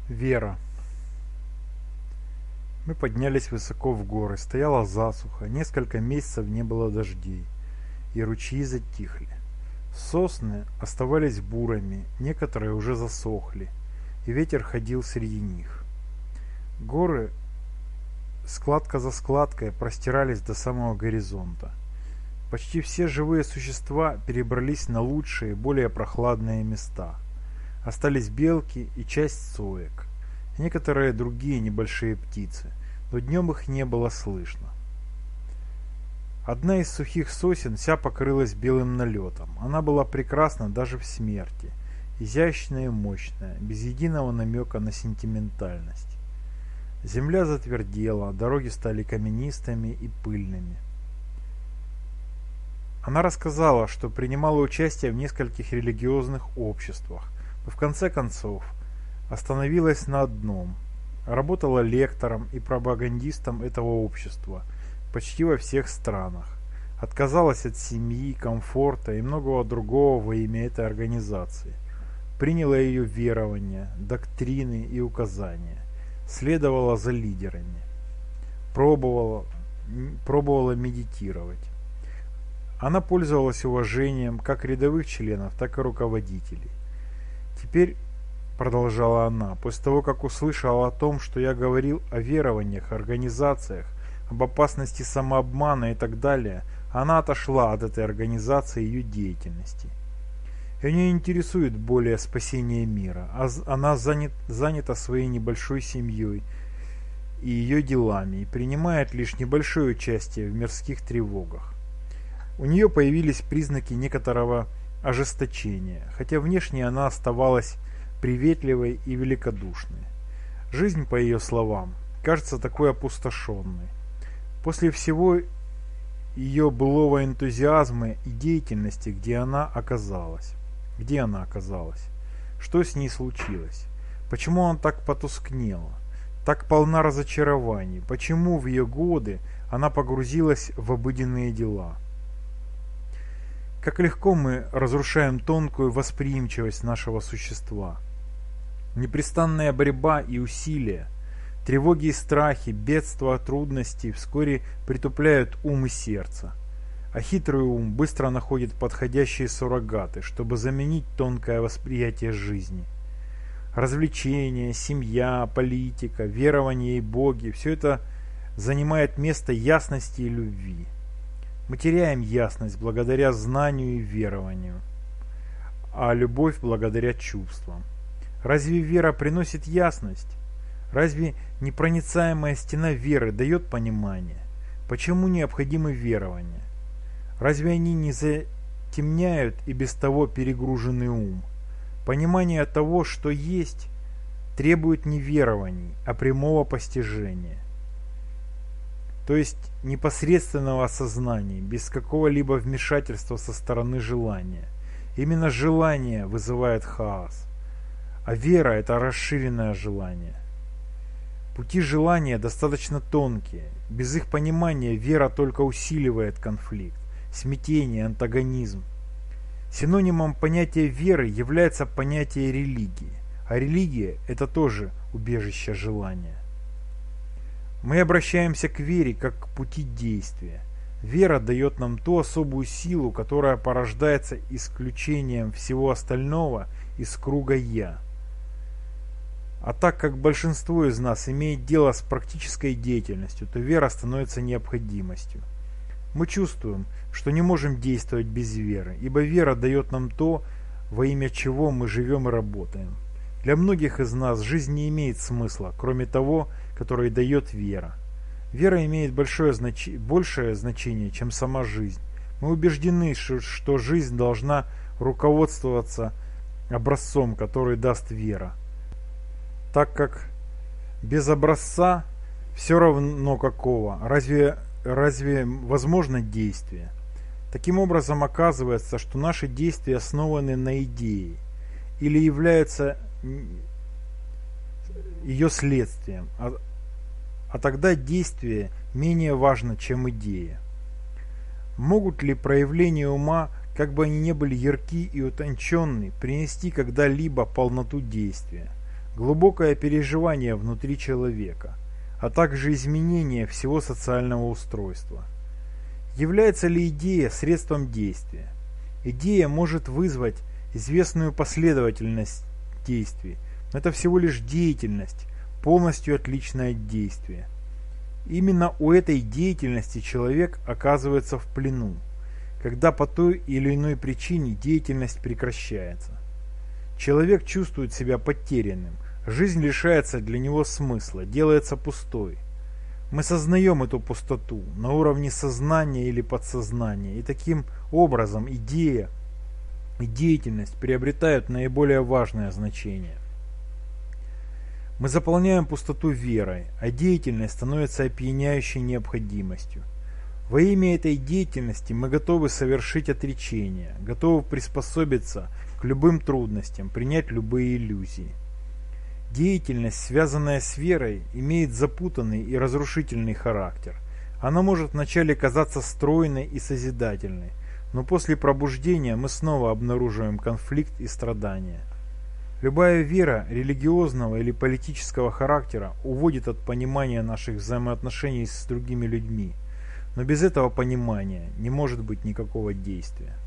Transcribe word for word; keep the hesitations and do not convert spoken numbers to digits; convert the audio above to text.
Вера. Мы поднялись высоко в горы, стояла засуха, несколько месяцев не было дождей, и ручьи затихли. Сосны оставались бурыми, некоторые уже засохли, и ветер ходил среди них. Горы, складка за складкой, простирались до самого горизонта. Почти все живые существа перебрались на лучшие, более прохладные места. Остались белки и часть соек, и некоторые другие небольшие птицы, но днем их не было слышно. Одна из сухих сосен вся покрылась белым налетом. Она была прекрасна даже в смерти, изящная и мощная, без единого намека на сентиментальность. Земля затвердела, дороги стали каменистыми и пыльными. Она рассказала, что принимала участие в нескольких религиозных обществах, но в конце концов остановилась на одном. Работала лектором и пропагандистом этого общества почти во всех странах. Отказалась от семьи, комфорта и многого другого во имя этой организации. Приняла ее верования, доктрины и указания. Следовала за лидерами. Пробовала, пробовала медитировать. Она пользовалась уважением как рядовых членов, так и руководителей. Теперь, продолжала она, после того, как услышала о том, что я говорил о верованиях, организациях, об опасности самообмана и так далее, она отошла от этой организации и ее деятельности. Ее не интересует более спасение мира, а она занят, занята своей небольшой семьей и ее делами и принимает лишь небольшое участие в мирских тревогах. У нее появились признаки некоторого ожесточения, хотя внешне она оставалась приветливой и великодушной. Жизнь, по ее словам, кажется такой опустошенной. После всего ее былого энтузиазма и деятельности, где она оказалась. Где она оказалась? Что с ней случилось? Почему она так потускнела? Так полна разочарований? Почему в ее годы она погрузилась в обыденные дела? Как легко мы разрушаем тонкую восприимчивость нашего существа. Непрестанная борьба и усилия, тревоги и страхи, бедства, трудности вскоре притупляют ум и сердце. А хитрый ум быстро находит подходящие суррогаты, чтобы заменить тонкое восприятие жизни. Развлечения, семья, политика, верование и боги – все это занимает место ясности и любви. Мы теряем ясность благодаря знанию и верованию, а любовь благодаря чувствам. Разве вера приносит ясность? Разве непроницаемая стена веры дает понимание? Почему необходимы верования? Разве они не затемняют и без того перегруженный ум? Понимание того, что есть, требует не верований, а прямого постижения. То есть непосредственного осознания, без какого-либо вмешательства со стороны желания. Именно желание вызывает хаос, а вера – это расширенное желание. Пути желания достаточно тонкие, без их понимания вера только усиливает конфликт, смятение, антагонизм. Синонимом понятия веры является понятие религии, а религия – это тоже убежище желания. Мы обращаемся к вере как к пути действия. Вера дает нам ту особую силу, которая порождается исключением всего остального из круга «я». А так как большинство из нас имеет дело с практической деятельностью, то вера становится необходимостью. Мы чувствуем, что не можем действовать без веры, ибо вера дает нам то, во имя чего мы живем и работаем. Для многих из нас жизнь не имеет смысла, кроме того, который дает вера. Вера имеет большое, знач... большее значение, чем сама жизнь. Мы убеждены, что жизнь должна руководствоваться образцом, который даст вера. Так как без образца все равно какого, разве, разве возможно действие? Таким образом, оказывается, что наши действия основаны на идее или являются ее следствием, а, а тогда действие менее важно, чем идея. Могут ли проявления ума, как бы они ни были ярки и утонченны, принести когда-либо полноту действия? глубокое переживание внутри человека, а также изменение всего социального устройства. Является ли идея средством действия? Идея может вызвать известную последовательность действий, но это всего лишь деятельность, полностью отличная от действия. Именно у этой деятельности человек оказывается в плену, когда по той или иной причине деятельность прекращается. Человек чувствует себя потерянным, жизнь лишается для него смысла, делается пустой. Мы сознаем эту пустоту на уровне сознания или подсознания, и таким образом идея и деятельность приобретают наиболее важное значение. Мы заполняем пустоту верой, а деятельность становится опьяняющей необходимостью. Во имя этой деятельности мы готовы совершить отречение, готовы приспособиться к любым трудностям, принять любые иллюзии. Деятельность, связанная с верой, имеет запутанный и разрушительный характер. Она может вначале казаться стройной и созидательной, но после пробуждения мы снова обнаруживаем конфликт и страдания. Любая вера религиозного или политического характера уводит от понимания наших взаимоотношений с другими людьми, но без этого понимания не может быть никакого действия.